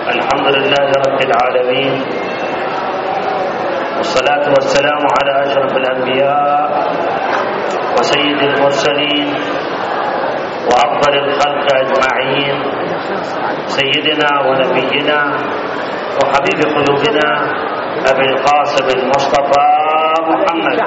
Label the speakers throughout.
Speaker 1: الحمد لله رب العالمين، والصلاة والسلام على أشرف الأنبياء وسيد المرسلين وأفضل الخلق أجمعين، سيدنا ونبينا وحبيب قلوبنا أبي القاسم المصطفى محمد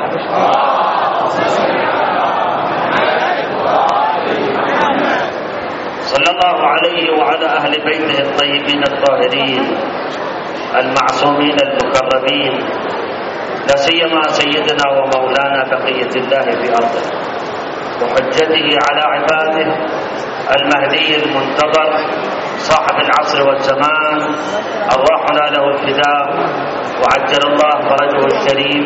Speaker 1: صلى الله عليه وعلى أهل بيته الطيبين الطاهرين المعصومين المكرمين، لا سيما سيدنا ومولانا بقية الله في أرضه وحجته على عباده المهدي المنتظر صاحب العصر والزمان، أرواحنا له الفداء وعجل الله فرجه الشريف.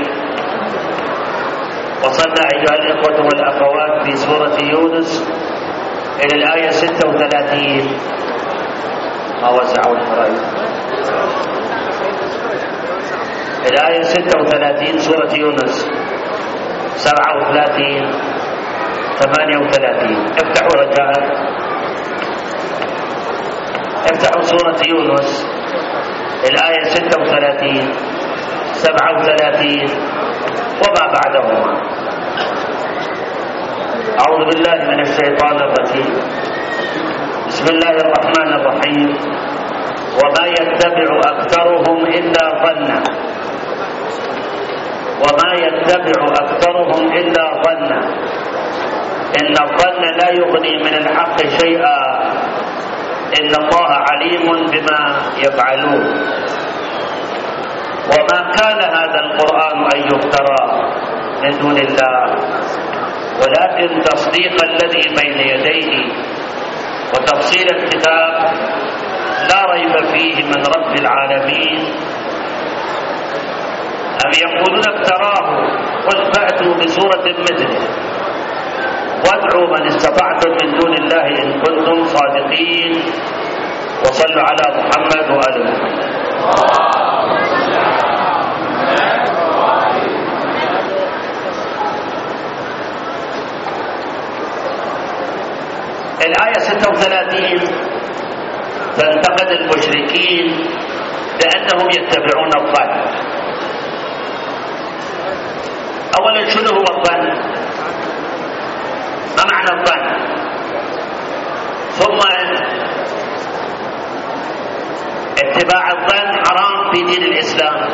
Speaker 1: وصلنا أيها الإخوة والأخوات في سورة يونس إلى الآية 36. ما وزعوا الفرائض. الآية 36 سورة يونس 37 38. افتحوا رجاء، افتحوا سورة يونس الآية 36 37 وما بعدهما. أعوذ بالله من الشيطان الرجيم. بسم الله الرحمن الرحيم. وما يتبع أكثرهم إلا ظنا، وما يتبع أكثرهم إلا ظنا، إن الظن لا يغني من الحق شيئا، إن الله عليم بما يفعلون. وما كان هذا القرآن أن يفترى من دون الله، ولكن تصديق الذي بين يديه وتفصيل الكتاب لا ريب فيه من رب العالمين. أم يقولون افتراه، قل فأتوا بسورة مثله وادعوا من استطعتم من دون الله إن كنتم صادقين. وصلوا على محمد وآل محمد. الآية 36 تنتقد المشركين بأنهم يتبعون الظن. أولا شنو هو الظن؟ ما معنى الظن؟ ثم اتباع الظن حرام في دين الإسلام،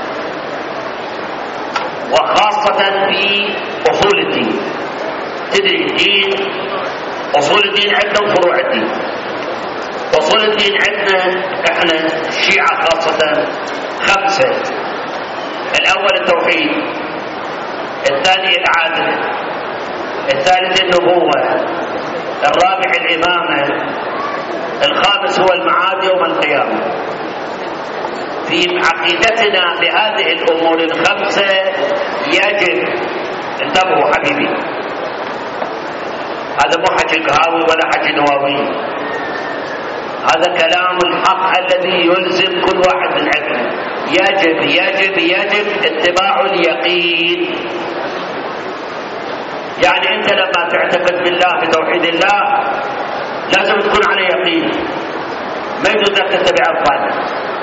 Speaker 1: وخاصة في أصول الدين. تدري الدين، أصول الدين عندنا وفروع الدين. أصول الدين عندنا احنا الشيعة خاصة 5. الأول التوحيد، الثاني العدل، الثالث النبوة، الرابع الإمامة، الخامس هو المعاد يوم القيامة. في عقيدتنا بهذه الأمور 5 يجب، انتبهوا حبيبي، هذا مو حكي قهاوي ولا حكي نواوي، هذا كلام الحق الذي يلزم كل واحد من عندنا. يجب يجب يجب اتباع اليقين. يعني انت لما تعتقد بالله بتوحيد الله لازم تكون على يقين، ما يجوز لك تتبع الظن.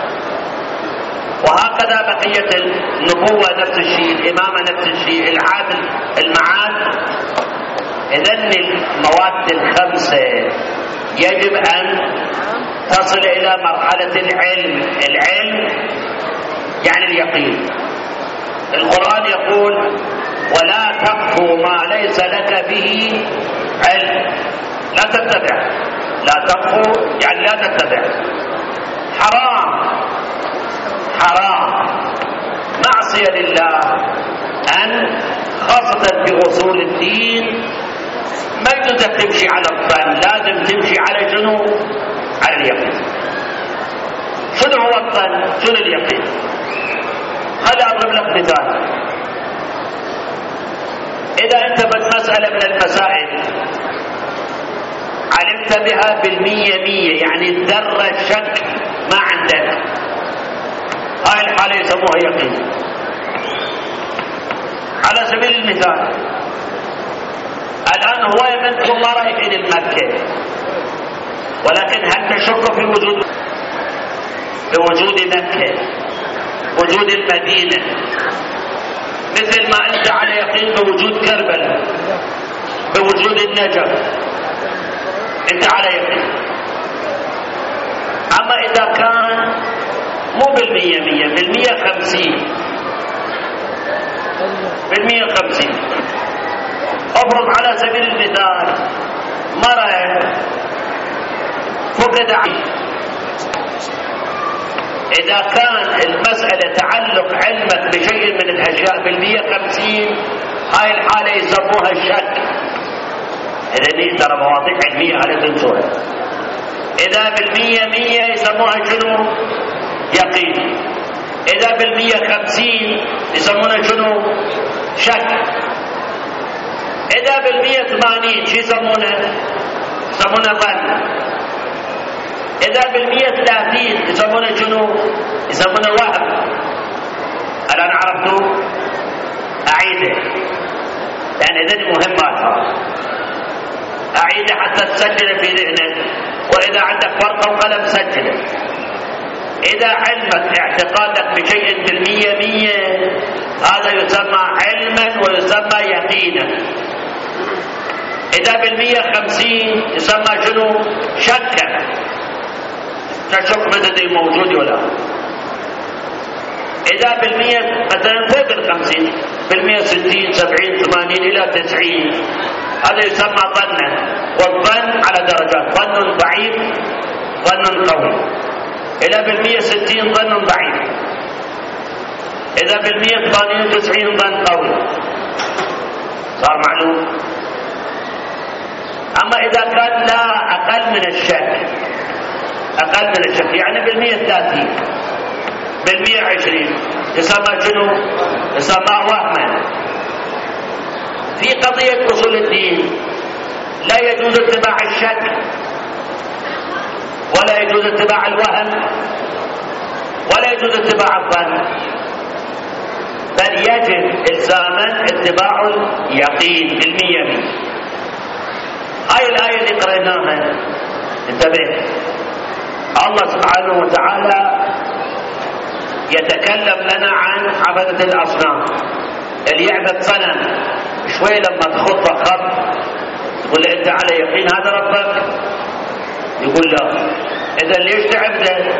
Speaker 1: وهكذا بقية النبوة نفس الشيء، الإمامة نفس الشيء، العدل، المعاد. إذن المواد 5 يجب أن تصل إلى مرحلة العلم. العلم يعني اليقين. القرآن يقول ولا تقف ما ليس لك به علم. لا تتبع، لا تقف يعني لا تتبع. حرام، حرام، معصية لله أن خاصة في أصول الدين ما يجوز تمشي على الظن، لازم تمشي على شنو؟ على اليقين. شنو هو الظن؟ شنو اليقين؟ خلي أضرب لك مثال. إذا أنت مسألة من المسائل علمت بها بالمية، يعني الذرة شك ما عندك، هاي الحالة يسموها يقين. على سبيل المثال الآن هواية منكم ما رايحين المكة، ولكن هل تشك في وجود بوجود مكة، وجود المدينة، مثل ما أنت على يقين بوجود كربلاء، بوجود النجف، أنت على يقين. أما إذا كان مو بالمية مية، بالمية 50، بالمية 50، أفرض على سبيل المثال مرة فقد عين، إذا كان المسألة تعلق علمك بشيء من الأشياء بالمية 50، هاي الحالة يسموها الشك. إذا دي ترى مواضيع علمية على تنسوها. إذا بالمية 100 يسموها شنو؟ يقين. إذا بالمية 50 يسمونها شنو؟ شك. إذا بالمية 80 شو يسمونها؟ يسمونها ظن. إذا بالمية 30 يسمونها شنو؟ يسمونها وهم. الآن عرفتوا؟ أعيده لأن إذن مهمات، أعيده حتى تسجل في ذهنك، وإذا عندك ورقة وقلم سجله. إذا علمك اعتقادك بشيء بالمية 100، هذا يسمى علما ويسمى يقينا. إذا بالمية 50 يسمى شنو؟ شكا. تشك مدد الموجود ولا. إذا بالمية مثلا فوق 50، بالمية 60 70 80 إلى 90، هذا يسمى ظنا. والظن على درجات، ظن ضعيف، ظن قوي. إذا بالمية 60 ظن ضعيف، إذا بالمية 80 90 ظن قوي. صار معلوم؟ أما إذا كان لا أقل من الشك، أقل من الشك يعني بالمية 30 بالمية 20 يسمى شنو؟ يسمى وهما. في قضية أصول الدين لا يجوز اتباع الشك ولا يجوز اتباع الوهم ولا يجوز اتباع الظن، بل يجب إلزاما اتباع اليقين بالمية 100. هاي الآية اللي قرأناها انتبه، الله سبحانه وتعالى يتكلم لنا عن عبادة الأصنام. اللي يعبد صنم شوي لما تخطه خط تقول له أنت على يقين هذا ربك؟ يقول لا. إذا ليش تعبده؟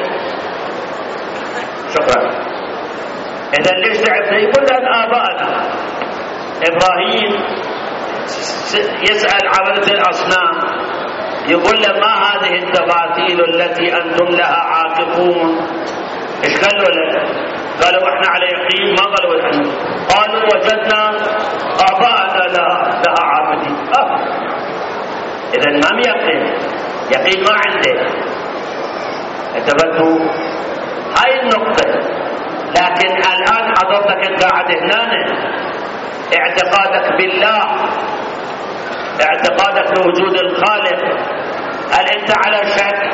Speaker 1: شكرا. إذا ليش تعبده؟ يقول له آبائنا. إبراهيم يسأل عبادة الأصنام، يقول له ما هذه التماثيل التي أنتم لها عاكفون؟ إيش قالوا له؟ قالوا احنا على يقين. ما قالوا احنا، قالوا وجدنا آباءنا لها عابدين. إذا ما يقين، يقين ما عنده. انتبهتوا؟ هاي النقطة. لكن الآن حضرتك انت قاعد هنا، اعتقادك بالله، اعتقادك بوجود الخالق، هل انت على شك؟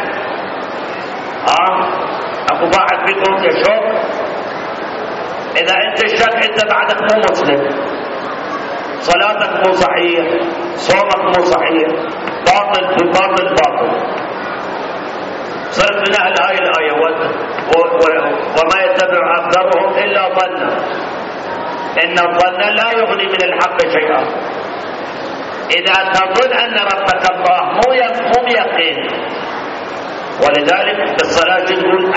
Speaker 1: اكو واحد فيكم يشك؟ اذا انت الشك انت بعدك مو مسلم، صلاتك مو صحيح، صومك مو صحيح، باطل في باطل باطل. صرت من اهل هاي الايه وما يتبع اكثرهم الا ظنا ان الظن لا يغني من الحق شيئا. اذا تظن ان ربك الله مو يقين. ولذلك بالصلاه تقول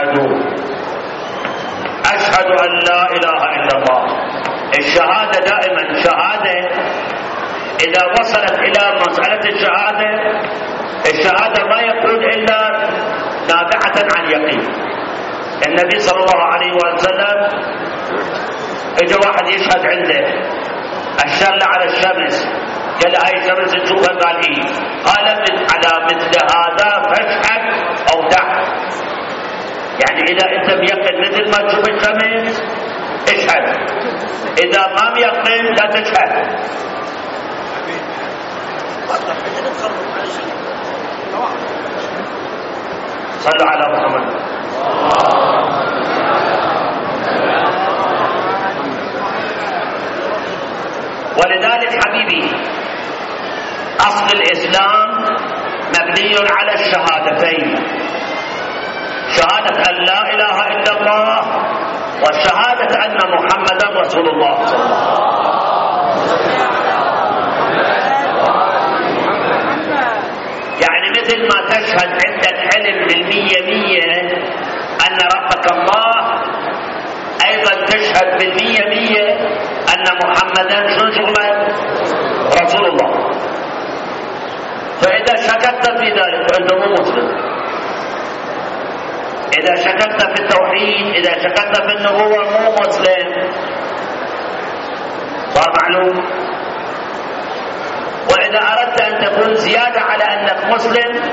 Speaker 1: اشهد ان لا اله الا الله. الشهاده دائما شهاده اذا وصلت الى مساله الشهاده ما يكون الا نابعه عن يقين. النبي صلى الله عليه وسلم اجى واحد يشهد عنده الشر على الشمس، قال هاي الشمس تشوفها؟ قال ايه؟ قال على مثل هذا فاشهد او دع. يعني اذا انت ميقن مثل ما تشوف الشمس اشهد، اذا ما ميقن لا تشهد. صلوا على محمد. ولذلك حبيبي أصل الإسلام مبني على الشهادتين، شهادة أن لا إله إلا الله وشهادة أن محمدا رسول الله صلى الله عليه وسلم. يعني مثل ما تشهد عندك علم بالمية أن ربك الله، أيضا تشهد بالمية أن محمدا شنو شغله؟ رسول الله. فإذا شككت في ذلك فأنت مو مسلم. إذا شككت في التوحيد، إذا شككت في النبوة مو مسلم. صار معلوم؟ وإذا أردت أن تكون زيادة على أنك مسلم،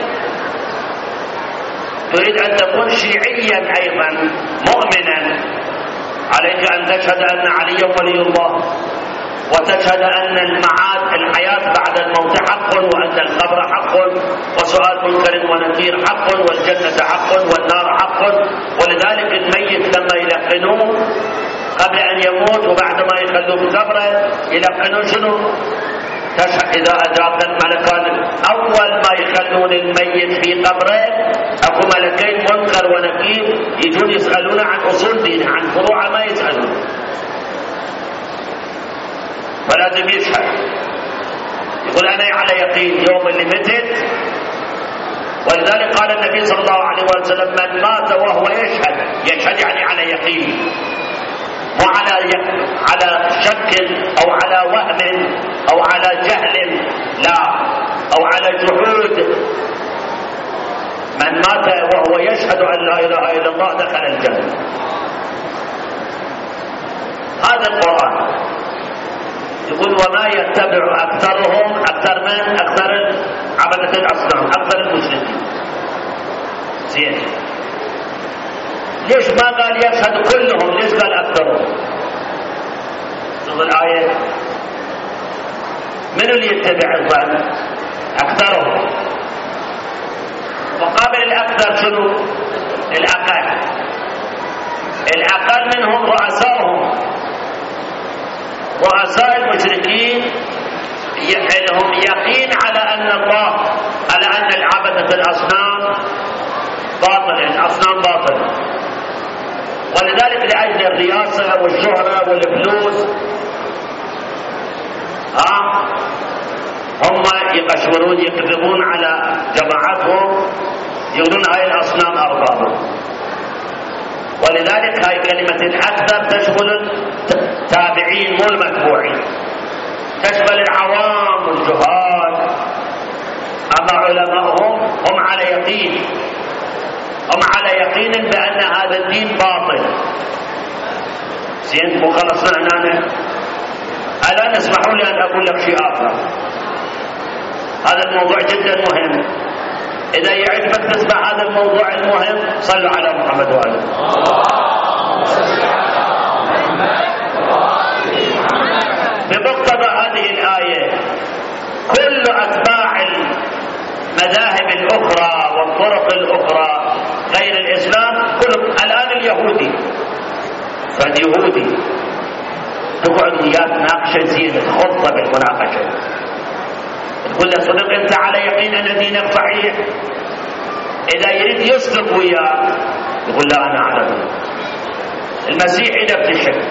Speaker 1: تريد أن تكون شيعيا أيضا مؤمنا، عليك أن تشهد أن علي ولي الله، وتشهد أن المعاد الحياة بعد الموت حق، وأن القبر حق، وسؤال منكر ونكير حق، والجنة حق والنار حق. ولذلك الميت لما يلقنوه قبل أن يموت وبعد ما يخلوه في قبره يلقنوه شنو؟ إذا أدرك الملكان أول ما يخلون الميت في قبره أكو ملكين منكر ونكير يجون يسألون عن أصول دينه، عن فروع ما يسألون، فلازم يشهد. يقول أنا على يقين يوم اللي متت. ولذلك قال النبي صلى الله عليه وسلم من مات وهو يشهد يعني على يقين، مو على شك أو على وهم أو على جهل، لا، أو على جحود. من مات وهو يشهد أن لا إله إلا الله دخل الجنة. هذا القرآن يقول وما يتبع أكثرهم، أكثر من أكثر عبدة الأصنام، أكثر المشركين. زين، ليش ما قال يشهد كلهم؟ ليش قال أكثرهم؟ شوف الآية، من اللي يتبع الظن؟ أكثرهم. مقابل الأكثر شنو؟ الأقل. الأقل منهم رؤساؤهم، رؤساء المشركين لهم يقين على أن الله، على أن العبدة الأصنام باطل، الأصنام باطل. ولذلك لأجل الرياسة والشهرة والفلوس هم يقشورون يكذبون على جماعتهم، يقولون هاي الأصنام أربابهم. ولذلك هاي كلمة الأكثر تشمل التابعين مو المتبوعين، تشمل العوام والجهال. أما علماءهم هم على يقين، هم على يقين بأن هذا الدين باطل. زين، مو خلصنا هنا؟ الآن اسمحوا لي أن أقول لك شيء آخر. هذا الموضوع جدا مهم. إذا يعجبك تسمع هذا الموضوع المهم صلوا على محمد وآله. بمقتضى هذه الآية كل أتباع المذاهب الأخرى والطرق الأخرى غير الإسلام، كل الآن اليهودي فاليهودي تقعد وياك ناقشة زينة، خطة بالمناقشة، تقول له صدق أنت على يقين أن دينك صحيح؟ إذا يريد يصدق وياك يقول لا أنا على دين. المسيحي نفس الشيء،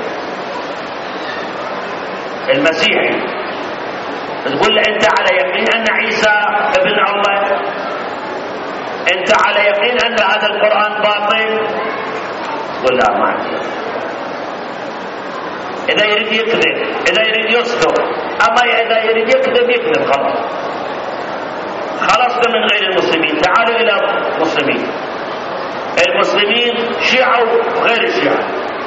Speaker 1: المسيحي تقول له أنت على يقين أن عيسى ابن الله؟ أنت على يقين أن هذا القرآن باطل؟ يقول لا ما عندي. إذا يريد يكذب، إذا يريد يصدق. أما إذا يريد يكذب يكذب. خلصنا من غير المسلمين، تعالوا إلى المسلمين. المسلمين شيعة وغير الشيعة.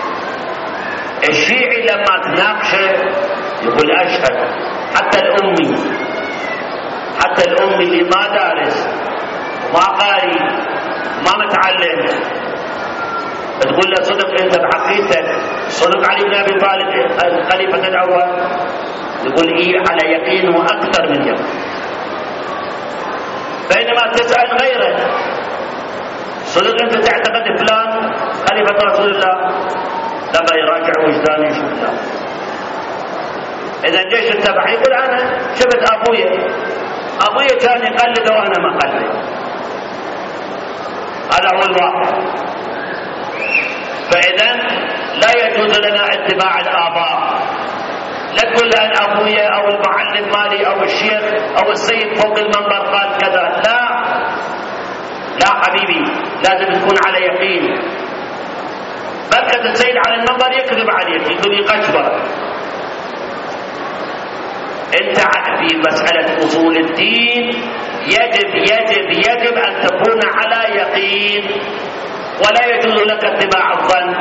Speaker 1: الشيعي لما تناقشه يقول أشهد. حتى الأمي، حتى الأمي اللي ما دارس ما قاري ما متعلم تقول له صدق أنت بعقيدتك، صدق علي بن أبي طالب الخليفة الأول؟ يقول إيه على يقين وأكثر من يقين. بينما تسأل غيره صدق أنت تعتقد فلان خليفة رسول الله؟ لما يراجع وجدانه يشوف لا. إذا ليش اتبع؟ يقول أنا شفت أبويا كان يقلد وأنا ما قلد. هذا هو الواقع. فإذا لا يجوز لنا اتباع الآباء. لا تقول لأن أبويا أو المعلم مالي أو الشيخ أو السيد فوق المنبر قال كذا، لا حبيبي، لازم تكون على يقين. بركة السيد على المنبر يكذب عليك، يقول يقشبرك. انت في مسألة أصول الدين يجب أن تكون على يقين، ولا يجوز لك اتباع الظن.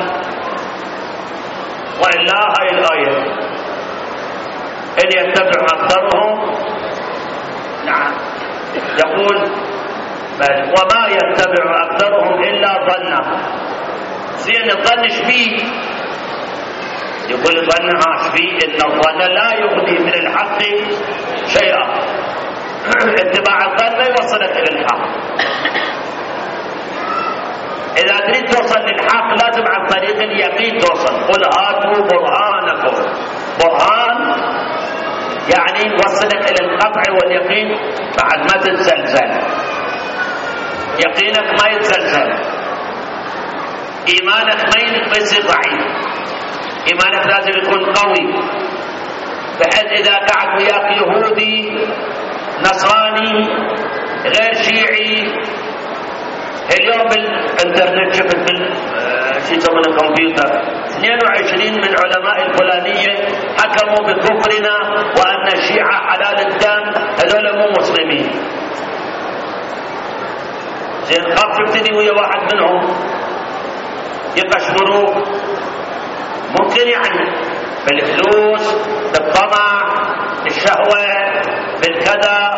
Speaker 1: وإلا هاي الآية إن يتبع أكثرهم، نعم يقول وما يتبع أكثرهم إلا ظنا. زين الظن شبيه؟ يقول ظنها شبيه، إن الظن لا يغني من الحق شيئا. اتباع الظن لا يوصلك إلى الحق. إذا تريد توصل للحق لازم عن طريق اليقين توصل. قل هاتوا برهانكم. برهان يعني يوصلك إلى القطع واليقين بعد ما تتزلزل. يقينك ما يتزلزل، إيمانك ما يصير ضعيف. إيمانك لازم يكون قوي، بحيث إذا قعد وياك يهودي نصراني غير شيعي. اليوم بالانترنت شفت شو يسمونه الكمبيوتر 22 من علماء الفلانية حكموا بكفرنا وأن الشيعة حلال الدم، هذول مو مسلمين. زين خاف تبتدي ويا واحد منهم يقشبروك، ممكن يعني بالفلوس، بالطمع، بالشهوة، بالكذا.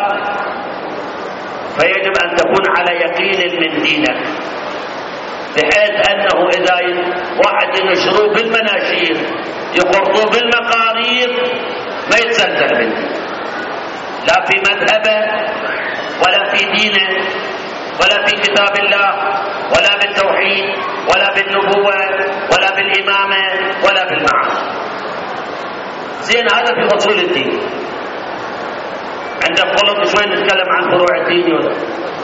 Speaker 1: فيجب أن تكون على يقين من دينك، بحيث أنه إذا واحد ينشروه بالمناشير يخرطوه بالمقارير ما يتزلزل بالدين، لا في مذهبه ولا في دينه ولا في كتاب الله ولا بالتوحيد ولا بالنبوة ولا بالإمامة ولا بالمعاد. زين هذا في أصول الدين. عندك غلط شوي نتكلم عن فروع الدين ولا؟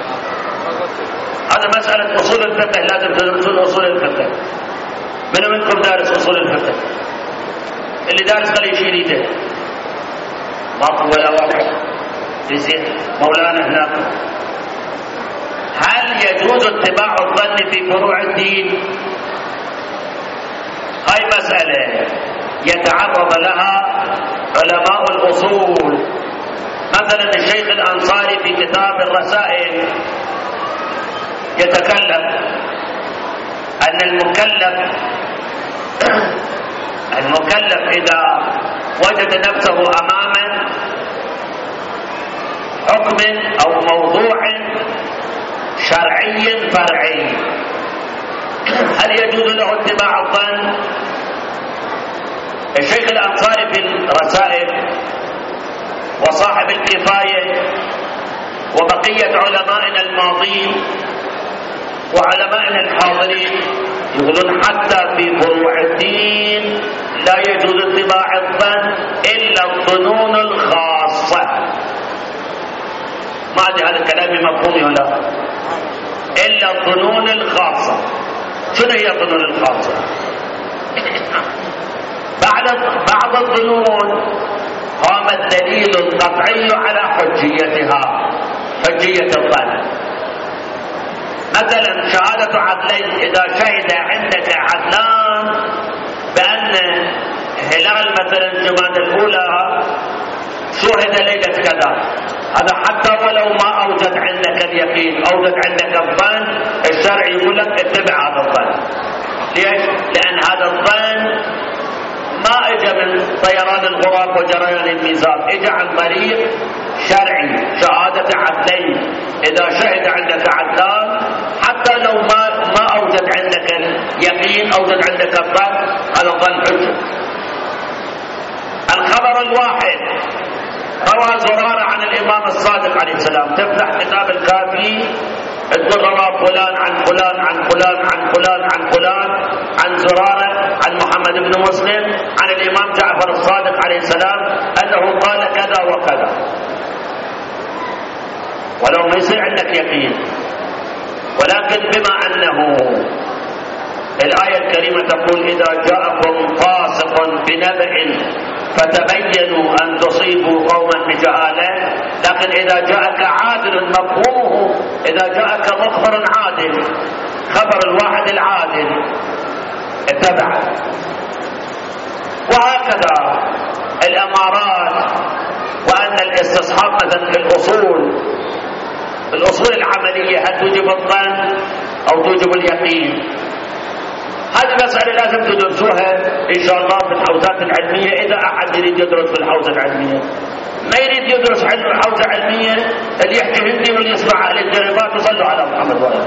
Speaker 1: هذا مسألة أصول الفقه، لازم تدرسون أصول الفقه. من منكم دارس أصول الفقه؟ اللي دارس خليه يشيل يده. ماكو ولا واحد. زين مولانا هناك. هل يجوز اتباع الظن في فروع الدين؟ هاي مسألة يتعرض لها علماء الأصول. مثلا الشيخ الأنصاري في كتاب الرسائل يتكلم أن المكلف إذا وجد نفسه أمام حكم أو موضوع شرعي فرعي، هل يجوز له اتباع الظن؟ الشيخ الأنصاري في الرسائل وصاحب الكفاية وبقية علمائنا الماضين وعلمائنا الحاضرين يقولون حتى في فروع الدين لا يجوز اتباع الظن إلا الظنون الخاصة. ما أدري هذا الكلام مفهوم ولا؟ إلا الظنون الخاصة. شنو هي الظنون الخاصة؟ بعض الظنون قام الدليل القطعي على حجيتها، حجية الظن. مثلا شهادة عدلين، إذا شهد عندك عدلان بأن هلال مثلا جمادى الأولى شهد ليلة كذا، هذا حتى ولو ما أوجد عندك اليقين، أوجد عندك الظن، الشرع يقول لك اتبع هذا الظن. ليش؟ لأن هذا الظن ما اجى من طيران الغراب وجريان الميزان، اجى عن طريق شرعي، شهادة عدلين. إذا شهد عندك عدلان حتى لو ما أوجد عندك اليقين، أوجد عندك الظن، هذا الظن حجة. الخبر الواحد روى زرارة عن الإمام الصادق عليه السلام، تفتح كتاب الكافي تقول روى فلان عن فلان عن فلان عن فلان عن فلان عن زرارة عن محمد بن مسلم عن الإمام جعفر الصادق عليه السلام أنه قال كذا وكذا، ولو ما يصير عندك يقين. ولكن بما أنه الآية الكريمة تقول إذا جاءكم فاسق بنبأ فتبينوا أن تصيبوا قوما بجهالة، لكن إذا جاءك عادل مفهومه إذا جاءك مخبر عادل، خبر الواحد العادل اتبع. وهكذا الأمارات، وأن الاستصحاب مثلا في الأصول العملية هل توجب الظن أو توجب اليقين؟ هذه مسألة لازم تدرسوها إن شاء الله في الحوزات العلمية. إذا أحد يريد يدرس في الحوزة العلمية، ما يريد يدرس حوزة علمية اللي يحكي هندي واللي يسمع أهل الجربات وصلوا على محمد وعلى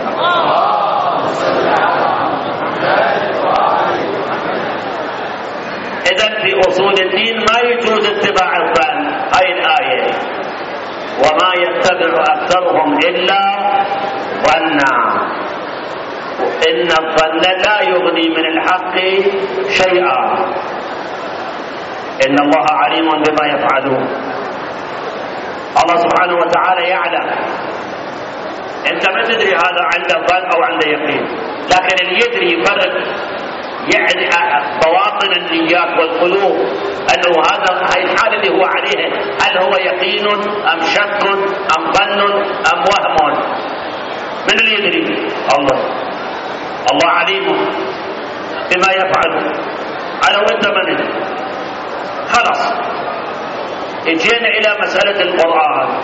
Speaker 1: إذن في أصول الدين ما يجوز اتباع الظن. هاي الآية وما يتبع أكثرهم إلا ظنا إن الظن لا يغني من الحق شيئا إن الله عليم بما يفعلون. الله سبحانه وتعالى يعلم. أنت ما تدري هذا عنده ظن أو عنده يقين، لكن اللي يدري يفرق يعني بواطن النيات والقلوب أنه هاي الحالة اللي هو عليها هل هو يقين أم شك أم ظن أم وهم؟ من اللي يدري؟ الله عليم بما يفعل. أنا وأنت من ندري. خلاص اجينا إلى مسألة القرآن.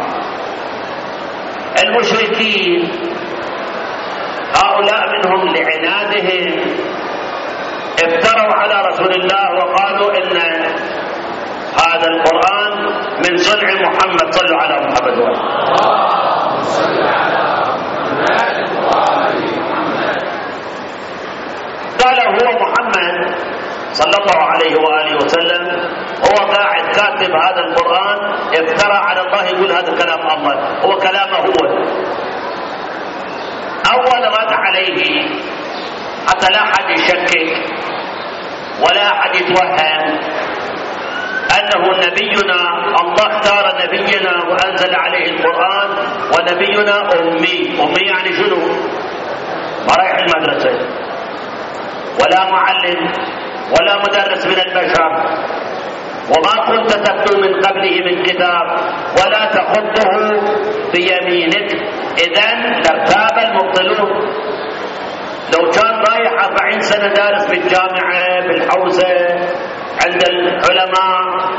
Speaker 1: المشركين هؤلاء منهم لعنادهم افتروا على رسول الله وقالوا إن هذا القرآن من صنع محمد. صلوا على محمد اللهم صل على محمد وآل محمد. قال هو محمد صلى الله عليه وآله وسلم هو قاعد كاتب هذا القرآن افترى على الله يقول هذا كلام الله، هو كلامه هو. أول رد عليه حتى لا أحد يشكك ولا أحد يتوهم أنه نبينا، الله اختار نبينا وأنزل عليه القرآن، ونبينا أمي يعني شنو؟ ما رايح المدرسة ولا معلم ولا مدرس من البشر، وما كنت تتلو من قبله من كتاب ولا تخطه بيمينك إذن لارتاب المبطلون. لو كان رايح 40 سنة دارس بالجامعة بالحوزة عند العلماء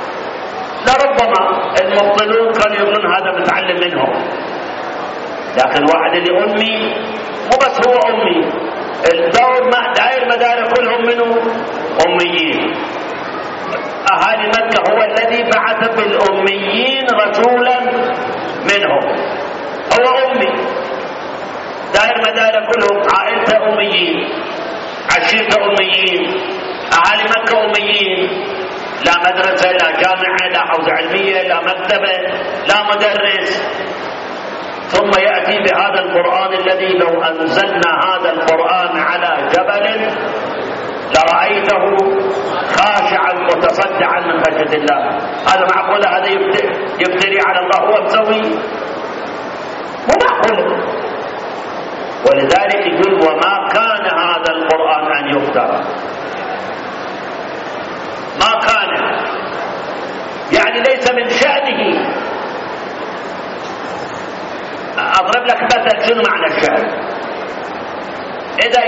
Speaker 1: لربما المبطلون كانوا يقولون هذا متعلم منهم، لكن واحد اللي أمي مو بس هو أمي، دائر مدار كلهم منه أميين. أهالي مكة هو الذي بعث بالأميين رسولا منهم، هو أمي، دائر مدار كلهم عائلته أميين، عشيرته أميين، أهالي مكة أميين، لا مدرسة لا جامعة لا حوزة علمية لا مكتبة لا مدرس. ثم يأتي بهذا القرآن الذي لو أنزلنا هذا القرآن على جبل لرأيته خاشعا متصدعا من خشية الله. هذا معقول؟ هذا يفتري على الله هو مسوي؟ مو معقول. ولذلك يقول وما كان هذا القرآن أن يفترى، ما كان يعني ليس من شأنه. أضرب لك مثل شنو معنى الشأن. إذا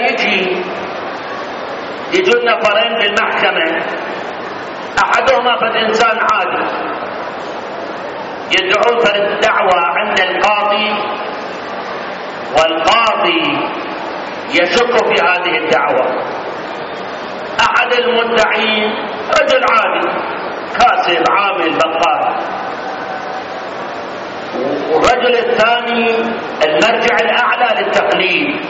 Speaker 1: يجون نفرين بالمحكمة، أحدهما فالإنسان عادي يدعون فالدعوة عند القاضي، والقاضي يشك في هذه الدعوة. أحد المدعين رجل عادي كاسب عامل بقال، والرجل الثاني المرجع الأعلى للتقليد.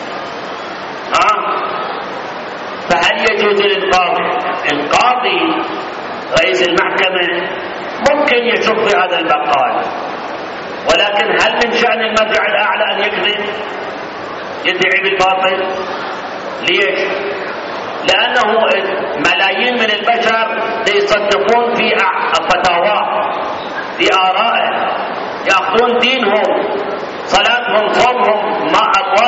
Speaker 1: فهل يجوز القاضي رئيس المحكمة ممكن يشك في هذا البقال، ولكن هل من شأن المرجع الأعلى أن يكذب يدعي بالباطل؟ ليش؟ لأنه ملايين من البشر يصدقون في فتاواه في آرائه، يأخذون دينهم صلاتهم صومهم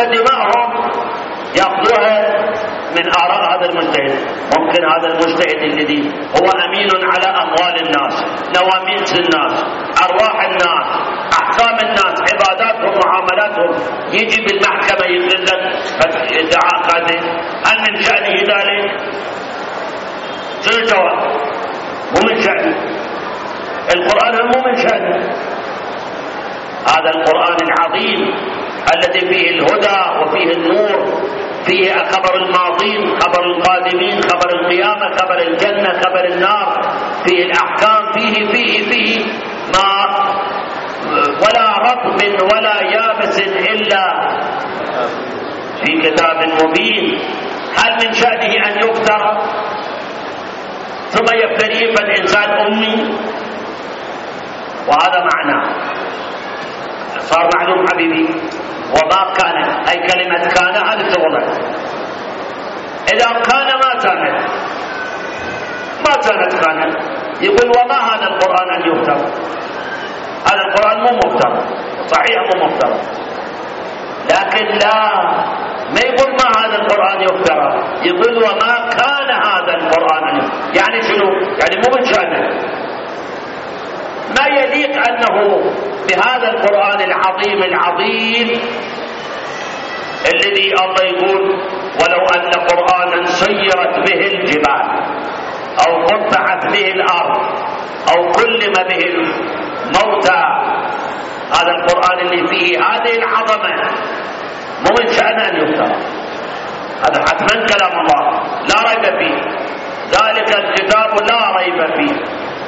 Speaker 1: دماءهم يأخذوها من آراء هذا المجتهد. ممكن هذا المجتهد الذي هو أمين على أموال الناس، نواميس الناس، أرواح الناس، أحكام الناس، عباداتهم، معاملاتهم، يجي بالمحكمة يقول لك ادعاء كاذب، هل من شأنه ذلك؟ شنو الجواب؟ مو من شأنه. القرآن مو من شأنه. هذا القرآن العظيم الذي فيه الهدى وفيه النور، فيه خبر الماضين، خبر القادمين، خبر القيامة، خبر الجنة، خبر النار، فيه الأحكام، فيه ما ولا رطب ولا يابس إلا في كتاب مبين. هل من شأنه أن يفترى ثم يفتريه فالإنسان أمي؟ وهذا معناه صار معلوم حبيبي. وما كان، أي كلمة كان هذه تغلط. إذا كان ما كانت يقول وما هذا القرآن أن يفترى. هذا القرآن مو مفترى، صحيح مو مفترى، لكن لا ما يقول ما هذا القرآن يفترى، يقول وما كان هذا القرآن أن يفترى. يعني شنو؟ يعني مو من شأنه. ما يليق أنه بهذا القرآن العظيم الذي الله يقول ولو أن قرآنا سيرت به الجبال أو قطعت به الأرض أو كلم به الموتى، هذا القرآن اللي فيه هذه العظمة مو من شأنه أن يفترى. هذا حتما كلام الله لا ريب فيه، ذلك الكتاب لا ريب فيه.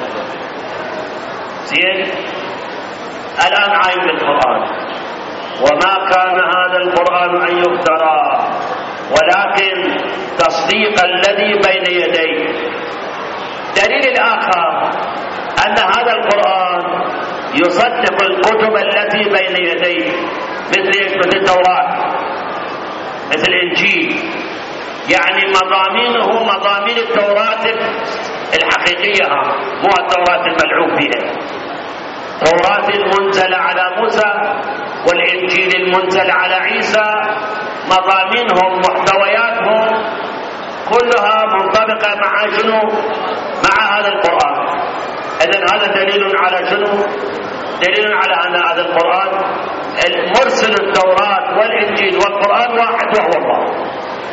Speaker 1: زين، الآن عايم بالقرآن. وما كان هذا القرآن أن يفترى ولكن تصديق الذي بين يديه. دليل الآخر أن هذا القرآن يصدق الكتب التي بين يديه، مثل التوراة، مثل الإنجيل. يعني مضامينه مضامين التوراة الحقيقية، مو التوراة الملعوب فيها. التوراة المنزلة على موسى والإنجيل المنزل على عيسى، مضامينهم محتوياتهم كلها منطبقة مع شنو؟ مع هذا القرآن. إذن هذا دليل على شنو؟ دليل على أن هذا القرآن المرسل التوراة والإنجيل والقرآن واحد وهو الله.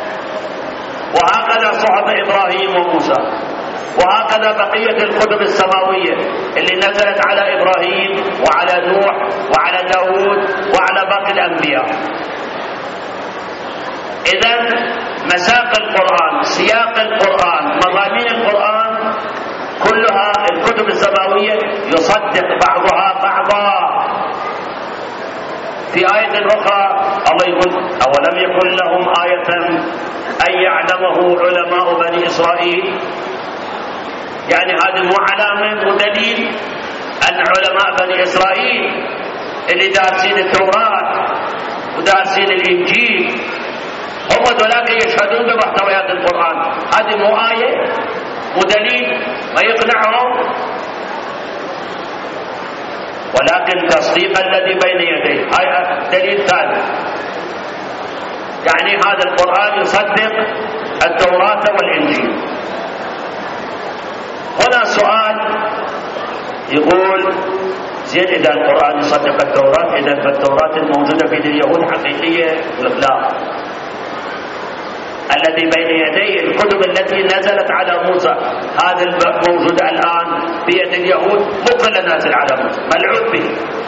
Speaker 1: وهكذا صحف إبراهيم وموسى، وهكذا بقية الكتب السماوية اللي نزلت على إبراهيم وعلى نوح وعلى داود وعلى باقي الأنبياء. إذن مساق القرآن، سياق القرآن، مضامين القرآن كلها الكتب السماوية يصدق بعضها بعضا. في آية أخرى الله يقول أولم يكن لهم آية أن يعلمه علماء بني إسرائيل. يعني هذا مو علامة ودليل أن علماء بني إسرائيل اللي دارسين التوراة ودارسين الإنجيل هم ذولاك يشهدون بمحتويات القرآن. هذه مو آية، مو دليل، ما يقنعهم، ولكن تصديق الذي بين يديه هاي دليل ثاني. يعني هذا القرآن يصدق التوراة والإنجيل. هنا سؤال يقول زين إذا القرآن يصدق التوراة، إذا فالتوراة الموجودة في اليهود حقيقية؟ لا، الذي بين يديه الكتب التي نزلت على موسى هذا الموجود الآن بيد اليهود مو كله نازل على موسى، ملعوب به.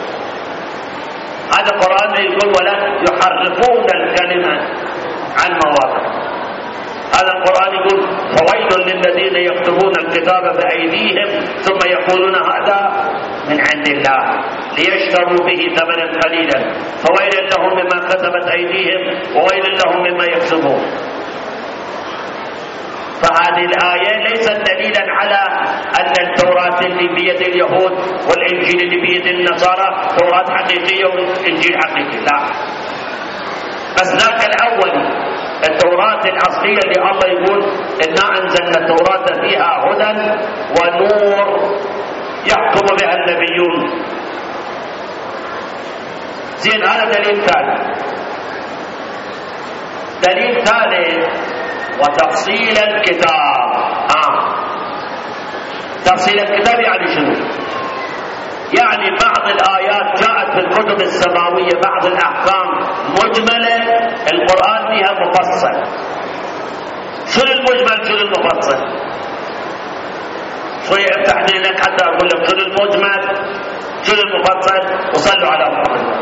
Speaker 1: هذا القرآن يقول ولا يحرفون الكلمة عن مواضعه. هذا القرآن يقول فويل للذين يكتبون الكتاب بأيديهم ثم يقولون هذا من عند الله ليشتروا به ثمنا قليلا فويل لهم مما كتبت أيديهم وويل لهم مما يكسبون. فهذه الآية ليست دليلا على أن التوراة اللي بيد اليهود والإنجيل اللي بيد النصارى توراة حقيقية وإنجيل حقيقي، لا. بس ذاك الأول التوراة الأصلية اللي الله يقول إنا أنزلنا التوراة فيها هدى ونور يحكم بها النبيون. زين، هذا دليل ثاني. دليل ثالث: وتفصيل الكتاب. تفصيل الكتاب يعني شنو؟ يعني بعض الآيات جاءت في الكتب السماوية بعض الأحكام مجملة، القرآن فيها مفصل. شنو المجمل شنو المفصل؟ شوية افتح دينك حتى أقول لك شنو المجمل شنو المفصل. وصلوا على محمد.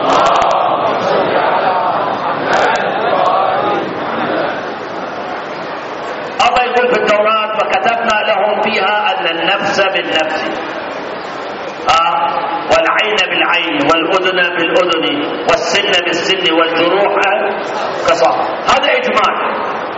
Speaker 1: الله يقول في التوراة: فكتبنا لهم فيها أن النفس بالنفس والعين بالعين والأذن بالأذن والسن بالسن والجروح قصاص. هذا إجمال.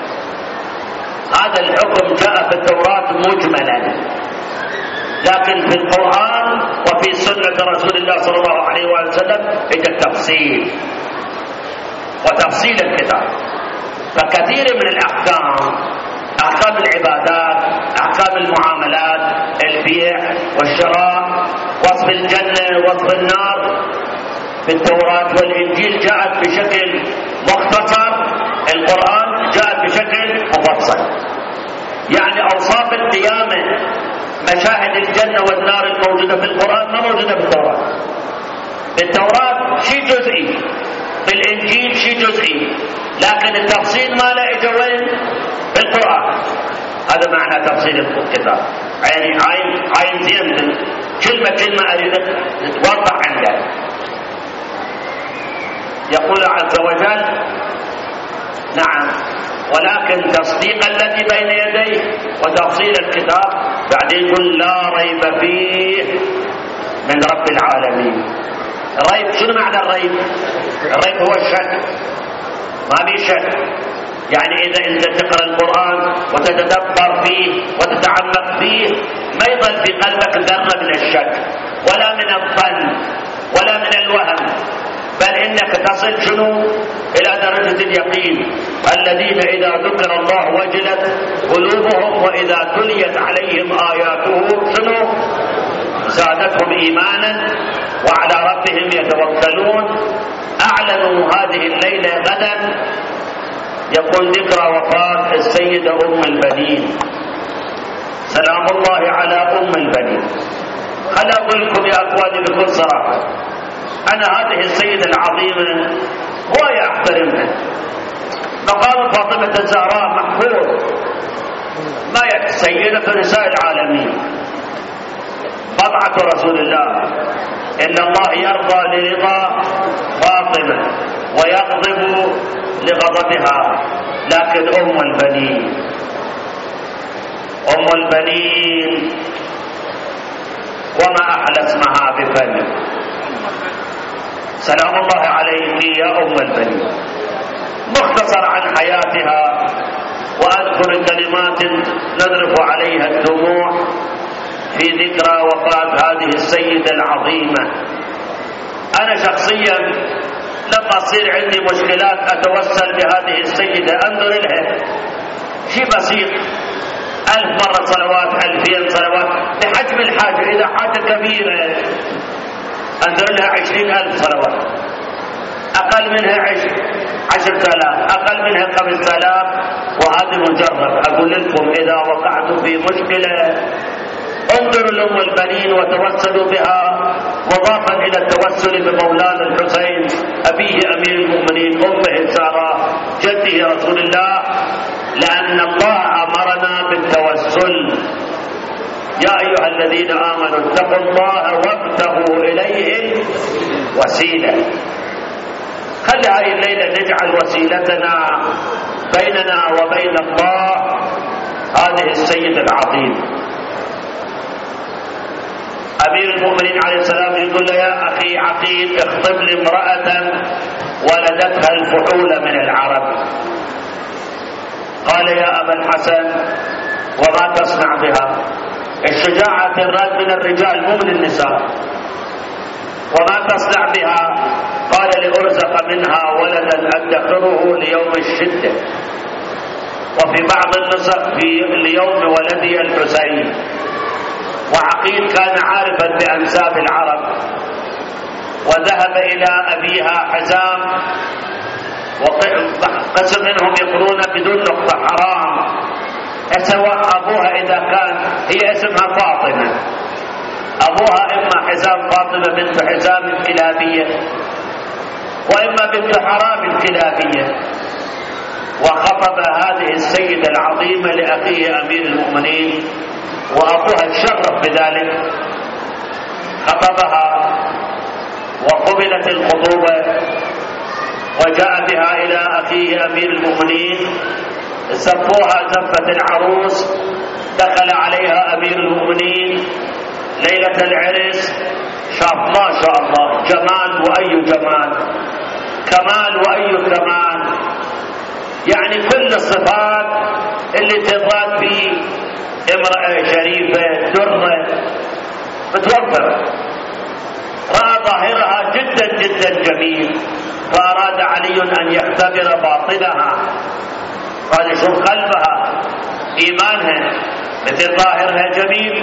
Speaker 1: هذا الحكم جاء في التوراة مجملا، لكن في القرآن وفي سنة رسول الله صلى الله عليه وسلم إجا التفصيل وتفصيل الكتاب. فكثير من الأحكام، أحكام العبادات، أحكام المعاملات، البيع والشراء، وصف الجنة وصف النار، في التوراة والإنجيل جاءت بشكل مختصر، القرآن جاءت بشكل مفصل. يعني أوصاف القيامة، مشاهد الجنة والنار الموجودة في القرآن ما موجودة في التوراة. في التوراة شيء جزئي، في الإنجيل شيء جزئي، لكن التفصيل ما له إجا وين؟ في القرآن. هذا معنى تفصيل الكتاب. يعني عين زين كلمة أريد توضح عندك. يقول عز وجل: نعم، ولكن تصديق الذي بين يديه وتفصيل الكتاب. بعدين يقول: لا ريب فيه من رب العالمين. الريب شنو معنى الريب؟ الريب هو الشك، ما في شك. يعني إذا أنت تقرأ القرآن وتتدبر فيه وتتعمق فيه ما يظل في قلبك ذرة من الشك ولا من الظن ولا من الوهم، بل إنك تصل شنو؟ إلى درجة اليقين. الذين إذا ذكر الله وجلت قلوبهم وإذا تليت عليهم آياته شنو؟ زادتهم إيمانا وعلى ربهم يتوكلون. أعلنوا هذه الليلة غدا يقول ذكرى وفاة السيدة أم البنين، سلام الله على أم البنين. خل أقول لكم يا أخواني بكل صراحة، أنا هذه السيدة العظيمة هواية أحترمها. مقام فاطمة الزهراء محفوظ، ما سيدة نساء العالمين، بضعة رسول الله. إن الله يرضى لرضا فاطمة ويغضب لغضبها. لكن أم البنين، أم البنين وما أحلى اسمها بفم. سلام الله عليك يا أم البنين. مختصر عن حياتها، وأذكر كلمات نذرف عليها الدموع في ذكرى وفاة هذه السيدة العظيمة. أنا شخصيا لما تصير عندي مشكلات أتوسل بهذه السيدة، أنظر لها شيء بسيط، 1000 مرة صلوات، 2000 صلوات بحجم الحاجة. إذا حاجة كبيرة أنظر لها 20,000 صلوات، أقل منها 10,000، أقل منها 5,000. وهذا مجرد. أقول لكم إذا وقعتم في مشكلة انظروا لأم البنين وتوسلوا بها، مضافا إلى التوسل بمولانا الحسين أبيه أمير المؤمنين، أمه الزهراء، جده رسول الله، لأن الله أمرنا بالتوسل. يا أيها الذين آمنوا اتقوا الله وابتغوا إليه وسيلة. خلي هذه الليلة نجعل وسيلتنا بيننا وبين الله هذه السيدة العظيمة. أمير المؤمنين عليه السلام يقول له: يا أخي عقيل، اخطب لي امرأة ولدتها الفحول من العرب. قال: يا أبا الحسن وما تصنع بها؟ الشجاعة تراد من الرجال مو من النساء. وما تصنع بها؟ قال: لأرزق منها ولدا أدخره ليوم الشدة. وفي بعض النسخ في ليوم ولدي الحسين. وعقيل كان عارفا بأنساب العرب، وذهب إلى أبيها حزام وقسم منهم يقولون بدون نقطة حرام، سواء أبوها إذا كان هي اسمها فاطمة، أبوها إما حزام فاطمة بنت حزام الكلابية وإما بنت حرام الكلابية. وخطب هذه السيدة العظيمة لأخيه أمير المؤمنين وأبوها تشرف بذلك، خطبها وقبلت الخطوبة وجاء بها إلى أخيه أمير المؤمنين، زفوها زفة العروس، دخل عليها أمير المؤمنين ليلة العرس، شاف ما شاء الله جمال وأي جمال، كمال وأي كمال، يعني كل الصفات اللي تضاد في امرأة شريفة درة متوفرة. رأى ظاهرها جدا جدا جميل، فأراد علي أن يختبر باطنها، قال يشوف قلبها إيمانها، مثل ظاهرها جميل.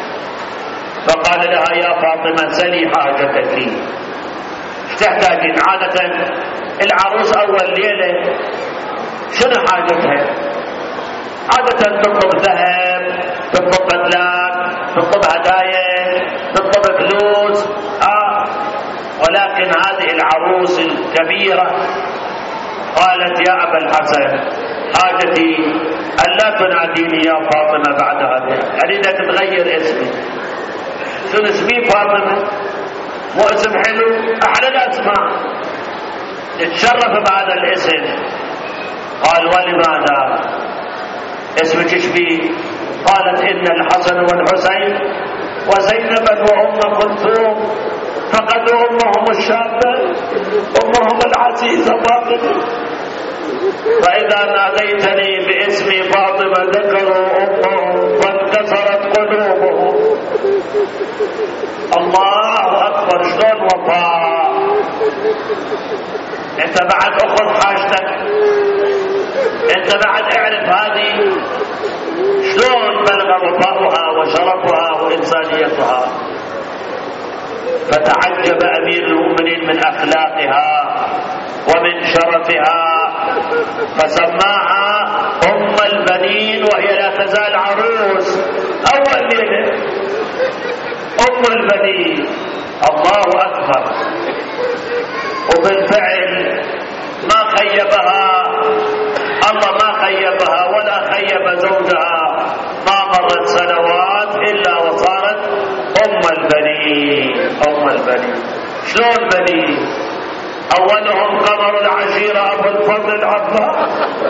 Speaker 1: فقال لها يا فاطمة سلي حاجتك لي، ايش تحتاجين؟ عادة العروس أول ليلة شنو حاجتها؟ عادة تطلب ذهب، تطلب بدلات، تطلب هدايا، تطلب فلوس، ولكن هذه العروس الكبيرة قالت يا أبا الحسن حاجتي ألا تناديني يا فاطمة بعد هذا، أريدك تغير اسمي. شنو اسمي؟ فاطمة، مو اسم حلو؟ أحلى الأسماء، تتشرف بهذا الاسم. قال ولماذا؟ اسمك ايش بيه؟ قالت إن الحسن والحسين وزينب وأم كلثوم فقدوا أمهم الشابة، أمهم العزيزة فاطمة، فإذا ناديتني باسمي فاطمة ذكروا أمهم فانكسرت قلوبهم. الله أكبر، شلون وفاء! أنت بعد أخذ حاجتك، أنت بعد اعرف هذه شلون بلغ وفاؤها وشرفها وإنسانيتها. فتعجب أمير المؤمنين من أخلاقها ومن شرفها، فسماها أم البنين وهي لا تزال عروس أول ليلة، أم البنين. الله أكبر. وبالفعل ما خيبها الله، ما خيبها ولا خيب زوجها، ما مرت سنوات إلا وصارت أم البنين. أم البنين شلون بنين؟ أولهم قمر العشيرة أبو الفضل العباس،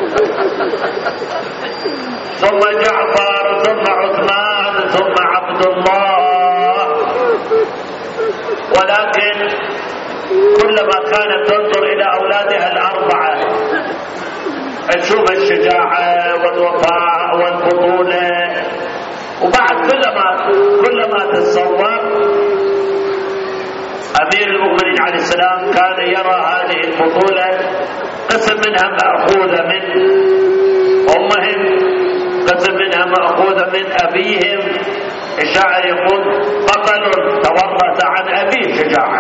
Speaker 1: ثم جعفر، ثم عثمان، ثم عبد الله. ولكن كلما كانت تنظر إلى أولادها الأربعة تشوف الشجاعة والوفاء والبطولة، وبعد كلما تتصور أمير المؤمنين عليه السلام كان يرى هذه البطولة قسم منها مأخوذة من أمهم، قسم منها مأخوذة من أبيهم. الشاعر يقول بطل تورث عن أبيه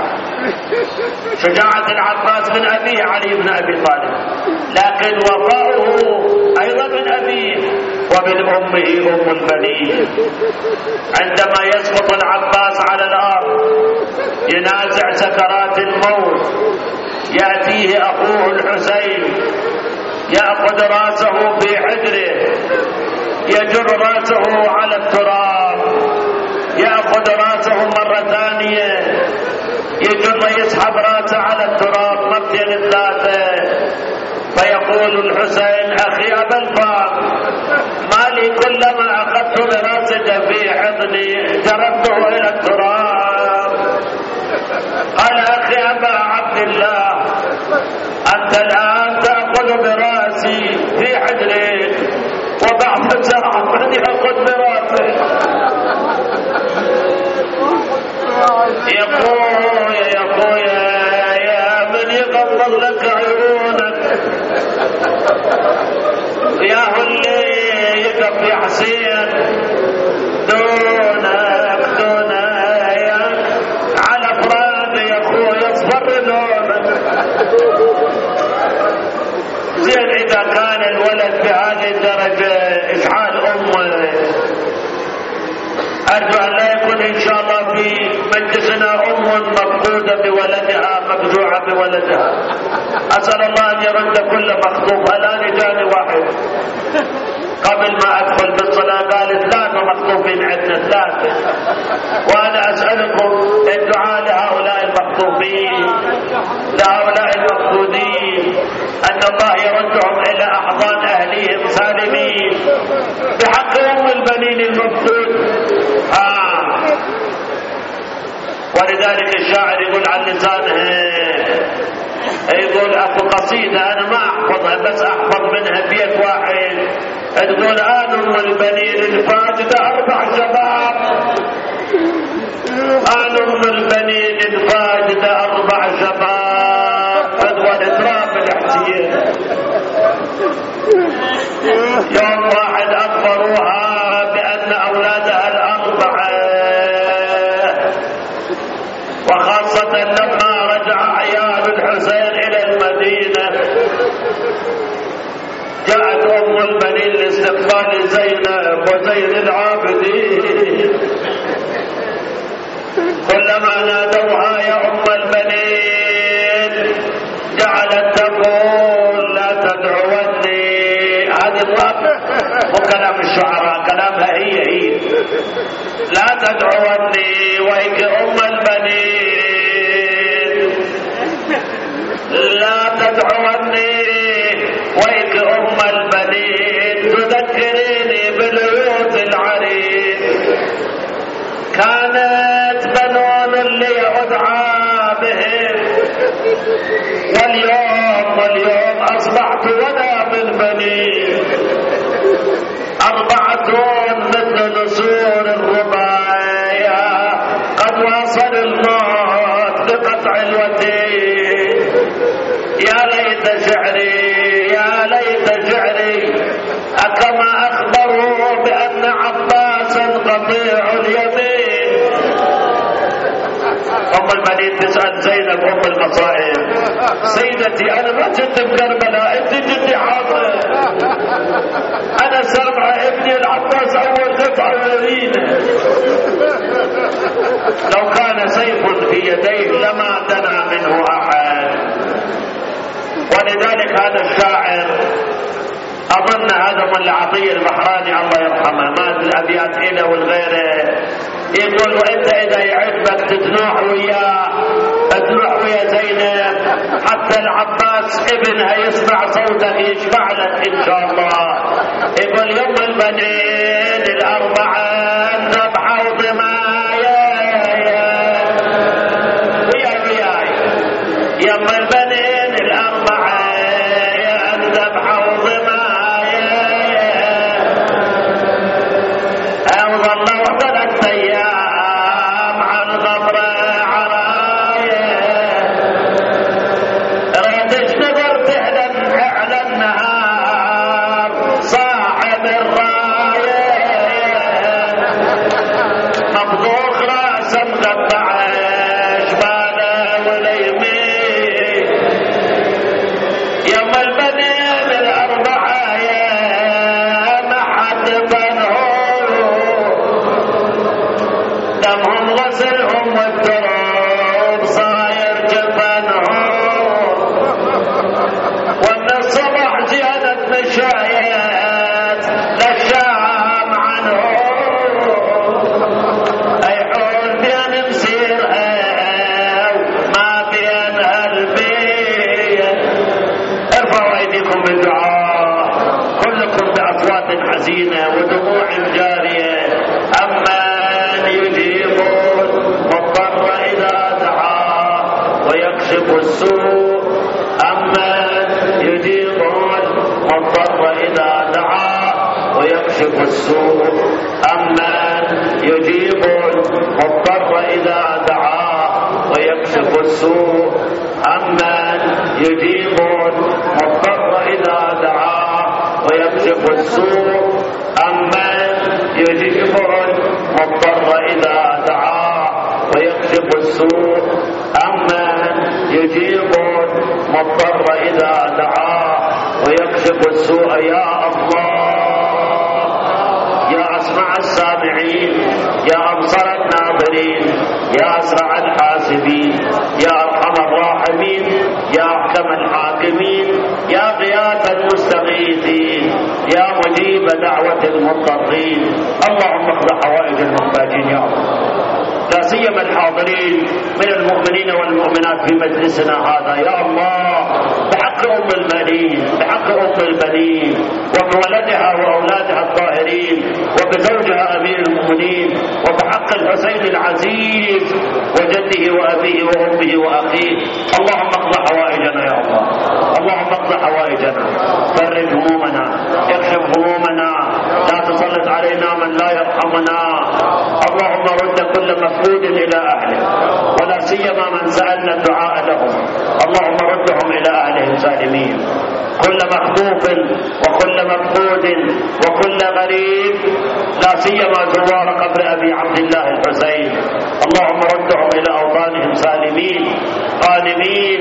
Speaker 1: شجاعة العباس من أبيه علي بن أبي طالب، لكن وفاؤه أيضا من أبيه ومن أمه أم البنين. عندما يسقط العباس على الأرض ينازع سكرات الموت، يأتيه أخوه الحسين يأخذ رأسه في حجره، يجر رأسه على التراب، يأخذ رأسه مرة ثانية، يجر يسحب رأسه على التراب مرتين ثلاثة، فيقول الحسين أخي أبا الفضل ما لي كلما أخذت برأسك في حضني جربته إلى التراب. قال أخي أبا عبد الله أنت الآن تأخذ برأسي في حجرك وبعد ساعة من يأخذ برأسك. يا خويا يا من يغمض لك عيونك، يا هو اللي يقف يا حسين دونك على فراد يا خويا اصبر لونك. إذا كان الولد بهذه الدرجة إشعال أمه، أرجو أن لا يكون إن شاء الله في مجلسنا أم مفقودة بولدها مفجوعة بولدها. أسأل الله أن يرد كل مخطوب. الآن جاني واحد قبل ما أدخل بالصلاة قال 3 مخطوبين عندنا 3، وأنا أسألكم الدعاء لهؤلاء المخطوبين لهؤلاء المفقودين أن الله يردهم إلى أحضان أهليهم سالمين بحق أم البنين المفقود. ولذلك الشاعر يقول عن لسانه، يقول أكو قصيدة أنا ما أحفظها بس أحفظ منها بيت واحد، تقول أنا أم البنين الفاجدة 4 شباب، أنا أم البنين الفاجدة 4 شباب، فدوى الإتراب الحسين. يوم واحد أخبروها بأن أولادها 4، وخاصة لما رجع عيال الحسين إلى المدينة جاءت أم البنين لاستقبال زينب وزين العابدين، كلما نادوها يا أم البنين جعلت تقول لا تدعوني. هذا الطبع وكلام الشعراء كلامها هي لا تدعوني ويك أم البنين، لا تدعوني ويك أم البنين، تذكريني بالعيوط العريس، كانت بنون لي أدعى بهم، واليوم أصبحت ولا من بنين، 4 مثل نسور الربايا، قد واصل الموت بقطع الوتين. يا ليت شعري يا ليت شعري أكما أخبروا بأن عباسا قطيع اليمين. أم البنين تسأل زينب أم المصائب، سيدتي أنا ما كنت بكربلاء، أنت جدي حاضر، أنا سامعة ابني العباس أول قطعة يمينه، لو كان سيف في يديه لما دنا منه أحد. ولذلك هذا الشاعر أظن هذا من عطية البحراني الله يرحمه، ما الأبيات إله والغيره، يقول وإنت إذا يعجبك تتنوح ويا زينب حتى العباس ابنها يسمع صوتك يشفع لك إن شاء الله. يقول يوم البنين 4 ذبحة وضمايا وياي يوم البنين 4 ذبحة وضمايا، وظلوا 3 أيام على الغبر عرايا، ريتش نظرت على النهار صاحب الراية، مفضوخ راسه مقطع شماله واليمين، يوم البنين 4 ما حد بنهم، دمهم غسلهم والدروب صاير جبنهم، ومن الصبح زيادة مشايات للشام عنهم، يحول بين مسيرها وما بين البيت. ارفعوا ايديكم بالدعاء كلكم بأصوات حزينة ودموع جارية. أمن يجيب المضطر إذا دعاه ويكشف السوء، أمن يجيب المضطر إذا دعاه ويكشف السوء، أمن يجيب المضطر إذا دعاه ويكشف السوء، أمن يجيب المضطر إذا دعاه ويكشف السوء، أمن يجيب المضطر إذا دعاه ويكشف السوء، أمن يجيب المضطر إذا دعاه ويكشف السوء يا الله، يا أسمع السامعين، يا أبصر الناظرين، يا أسرع الحاسبين، يا أرحم الراحمين، يا أحكم الحاكمين، يا غياث المستغيثين، يا مجيب دعوة المضطرين. اللهم اقض حوائج المحتاجين يا الله، لا سيما الحاضرين من المؤمنين والمؤمنات في مجلسنا هذا يا الله، بحق أم المالين، بحق أم البنين، وبولدها وأولادها الطاهرين، وبزوجها أمير المؤمنين، وبحق الحسين العزيز وجده وأبيه وأمه وأخيه. اللهم اقض حوائجنا يا الله، اللهم اقض حوائجنا، فرج همومنا، اكشف همومنا، لا تسلط علينا من لا يرحمنا. اللهم رد كل مفقود إلى أهله، ولا سيما من سألنا الدعاء لهم، اللهم ردهم إلى أهلهم سالمين. كل مخطوف وكل مفقود وكل غريب، لا سيما زوار قبر أبي عبد الله الحسين، اللهم ردهم إلى أوطانهم سالمين غانمين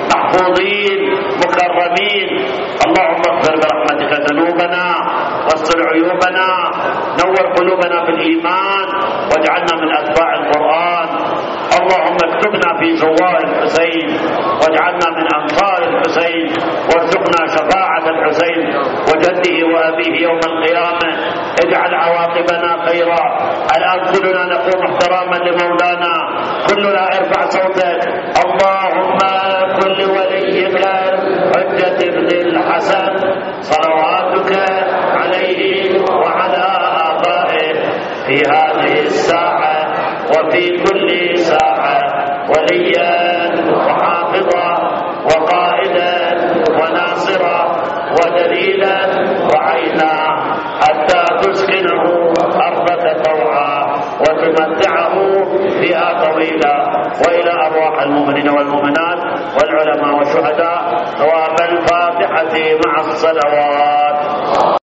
Speaker 1: محفوظين مكرمين. اللهم اغفر برحمتك ذنوبنا، واستر عيوبنا، نور قلوبنا بالإيمان، واجعلنا من أتباع القرآن. اللهم اكتبنا في زوار الحسين، واجعلنا من أنصار الحسين، وارزقنا شفاعة الحسين وجده وأبيه يوم القيامة. اجعل عواقبنا خيرا. الآن كلنا نقوم احتراما لمولانا، كلنا ارفع صوتك. اللهم كن لوليك حجة ابن الحسن صلواتك عليه وعلى آبائه في هذه الساعة وفي كل ساعة وليا وحافظا وقائدا وناصرا ودليلا وعينا، حتى تسكنه أرضك طوعا وتمتعه فيها طويلا. وإلى أرواح المؤمنين والمؤمنات والعلماء والشهداء ثواب الفاتحة مع الصلوات.